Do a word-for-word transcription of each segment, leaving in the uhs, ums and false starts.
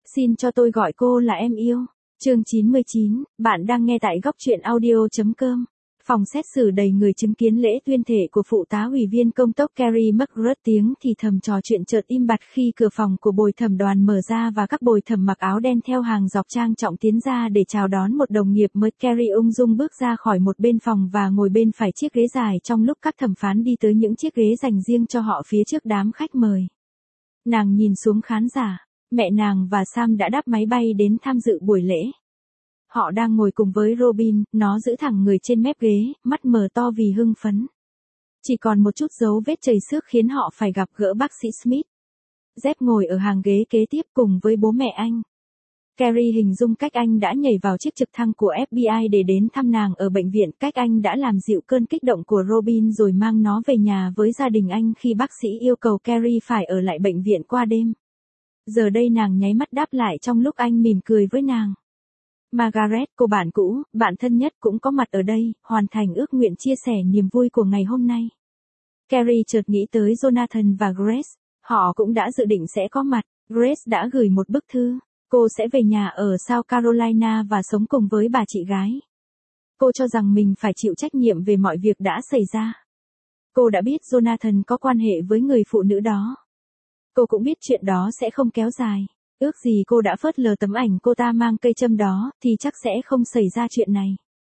Xin cho tôi gọi cô là em yêu. Chương chín mươi chín, bạn đang nghe tại góc truyện audio.com. Phòng xét xử đầy người chứng kiến lễ tuyên thệ của phụ tá ủy viên công tốc Kerry McGrath, tiếng thì thầm trò chuyện chợt im bặt khi cửa phòng của bồi thẩm đoàn mở ra và các bồi thẩm mặc áo đen theo hàng dọc trang trọng tiến ra để chào đón một đồng nghiệp mới. Kerry ung dung bước ra khỏi một bên phòng và ngồi bên phải chiếc ghế dài trong lúc các thẩm phán đi tới những chiếc ghế dành riêng cho họ phía trước đám khách mời. Nàng nhìn xuống khán giả. Mẹ nàng và Sam đã đáp máy bay đến tham dự buổi lễ. Họ đang ngồi cùng với Robin, nó giữ thẳng người trên mép ghế, mắt mở to vì hưng phấn. Chỉ còn một chút dấu vết chảy xước khiến họ phải gặp gỡ bác sĩ Smith. Jeff ngồi ở hàng ghế kế tiếp cùng với bố mẹ anh. Kerry hình dung cách anh đã nhảy vào chiếc trực thăng của ép bê i để đến thăm nàng ở bệnh viện, cách anh đã làm dịu cơn kích động của Robin rồi mang nó về nhà với gia đình anh khi bác sĩ yêu cầu Kerry phải ở lại bệnh viện qua đêm. Giờ đây nàng nháy mắt đáp lại trong lúc anh mỉm cười với nàng. Margaret, cô bạn cũ, bạn thân nhất cũng có mặt ở đây, hoàn thành ước nguyện chia sẻ niềm vui của ngày hôm nay. Kerry chợt nghĩ tới Jonathan và Grace, họ cũng đã dự định sẽ có mặt. Grace đã gửi một bức thư, cô sẽ về nhà ở South Carolina và sống cùng với bà chị gái. Cô cho rằng mình phải chịu trách nhiệm về mọi việc đã xảy ra. Cô đã biết Jonathan có quan hệ với người phụ nữ đó. Cô cũng biết chuyện đó sẽ không kéo dài. Ước gì cô đã phớt lờ tấm ảnh cô ta mang cây châm đó, thì chắc sẽ không xảy ra chuyện này.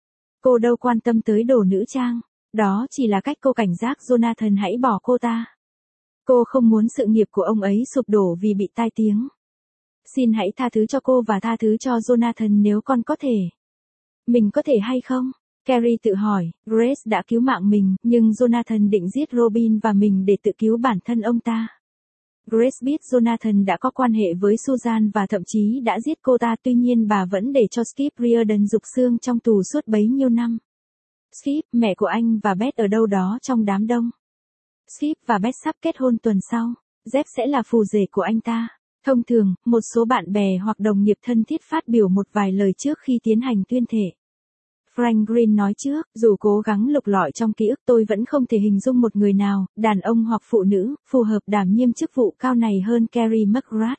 Cô đâu quan tâm tới đồ nữ trang. Đó chỉ là cách cô cảnh giác Jonathan hãy bỏ cô ta. Cô không muốn sự nghiệp của ông ấy sụp đổ vì bị tai tiếng. Xin hãy tha thứ cho cô và tha thứ cho Jonathan nếu con có thể. Mình có thể hay không? Kerry tự hỏi, Grace đã cứu mạng mình, nhưng Jonathan định giết Robin và mình để tự cứu bản thân ông ta. Grace biết Jonathan đã có quan hệ với Susan và thậm chí đã giết cô ta, tuy nhiên bà vẫn để cho Skip Riordan rục xương trong tù suốt bấy nhiêu năm. Skip, mẹ của anh và Beth ở đâu đó trong đám đông. Skip và Beth sắp kết hôn tuần sau. Jeff sẽ là phù rể của anh ta. Thông thường, một số bạn bè hoặc đồng nghiệp thân thiết phát biểu một vài lời trước khi tiến hành tuyên thệ. Frank Green nói trước, dù cố gắng lục lọi trong ký ức tôi vẫn không thể hình dung một người nào, đàn ông hoặc phụ nữ, phù hợp đảm nhiệm chức vụ cao này hơn Kerry McGrath.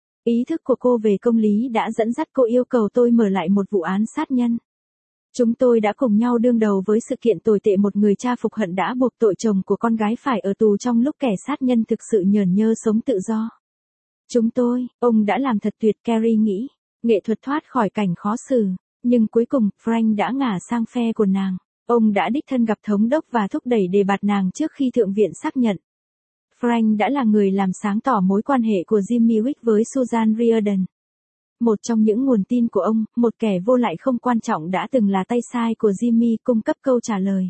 Ý thức của cô về công lý đã dẫn dắt cô yêu cầu tôi mở lại một vụ án sát nhân. Chúng tôi đã cùng nhau đương đầu với sự kiện tồi tệ một người cha phục hận đã buộc tội chồng của con gái phải ở tù trong lúc kẻ sát nhân thực sự nhởn nhơ sống tự do. Chúng tôi, ông đã làm thật tuyệt, Kerry nghĩ, nghệ thuật thoát khỏi cảnh khó xử. Nhưng cuối cùng, Frank đã ngả sang phe của nàng. Ông đã đích thân gặp thống đốc và thúc đẩy đề bạt nàng trước khi thượng viện xác nhận. Frank đã là người làm sáng tỏ mối quan hệ của Jimmy Wick với Susan Riordan. Một trong những nguồn tin của ông, một kẻ vô lại không quan trọng đã từng là tay sai của Jimmy, cung cấp câu trả lời.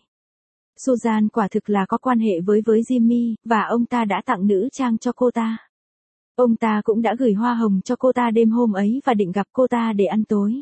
Susan quả thực là có quan hệ với với Jimmy, và ông ta đã tặng nữ trang cho cô ta. Ông ta cũng đã gửi hoa hồng cho cô ta đêm hôm ấy và định gặp cô ta để ăn tối.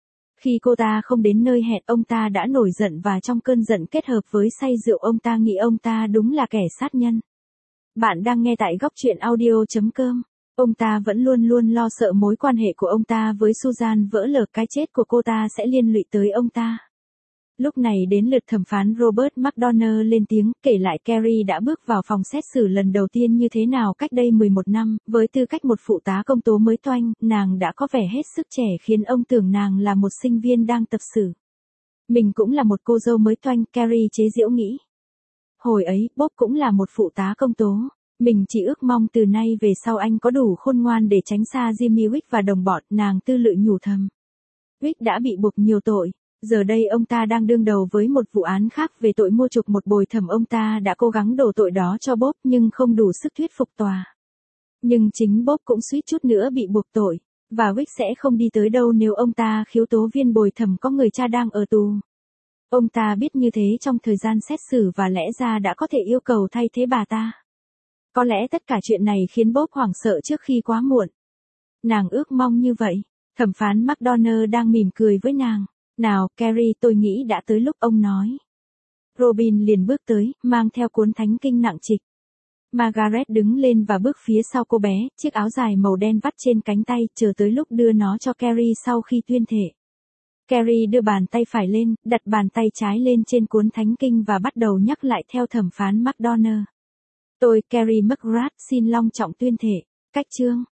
Khi cô ta không đến nơi hẹn, ông ta đã nổi giận và trong cơn giận kết hợp với say rượu ông ta nghĩ ông ta đúng là kẻ sát nhân. Bạn đang nghe tại góc truyện audio.com. Ông ta vẫn luôn luôn lo sợ mối quan hệ của ông ta với Susan vỡ lở, cái chết của cô ta sẽ liên lụy tới ông ta. Lúc này đến lượt thẩm phán Robert McDonnell lên tiếng, kể lại Kerry đã bước vào phòng xét xử lần đầu tiên như thế nào cách đây mười một năm, với tư cách một phụ tá công tố mới toanh, nàng đã có vẻ hết sức trẻ khiến ông tưởng nàng là một sinh viên đang tập xử. Mình cũng là một cô dâu mới toanh, Kerry chế giễu nghĩ. Hồi ấy, Bob cũng là một phụ tá công tố. Mình chỉ ước mong từ nay về sau anh có đủ khôn ngoan để tránh xa Jimmy Wick và đồng bọn, nàng tư lự nhủ thầm. Wick đã bị buộc nhiều tội. Giờ đây ông ta đang đương đầu với một vụ án khác về tội mua chuộc một bồi thẩm. Ông ta đã cố gắng đổ tội đó cho Bob nhưng không đủ sức thuyết phục tòa. Nhưng chính Bob cũng suýt chút nữa bị buộc tội, và Wick sẽ không đi tới đâu nếu ông ta khiếu tố viên bồi thẩm có người cha đang ở tù. Ông ta biết như thế trong thời gian xét xử và lẽ ra đã có thể yêu cầu thay thế bà ta. Có lẽ tất cả chuyện này khiến Bob hoảng sợ trước khi quá muộn. Nàng ước mong như vậy. Thẩm phán McDonnell đang mỉm cười với nàng. Nào, Kerry, tôi nghĩ đã tới lúc, ông nói. Robin liền bước tới, mang theo cuốn thánh kinh nặng trịch. Margaret đứng lên và bước phía sau cô bé, chiếc áo dài màu đen vắt trên cánh tay, chờ tới lúc đưa nó cho Kerry sau khi tuyên thệ. Kerry đưa bàn tay phải lên, đặt bàn tay trái lên trên cuốn thánh kinh và bắt đầu nhắc lại theo thẩm phán McDonnell. Tôi, Kerry McGrath, xin long trọng tuyên thệ. Cách chương.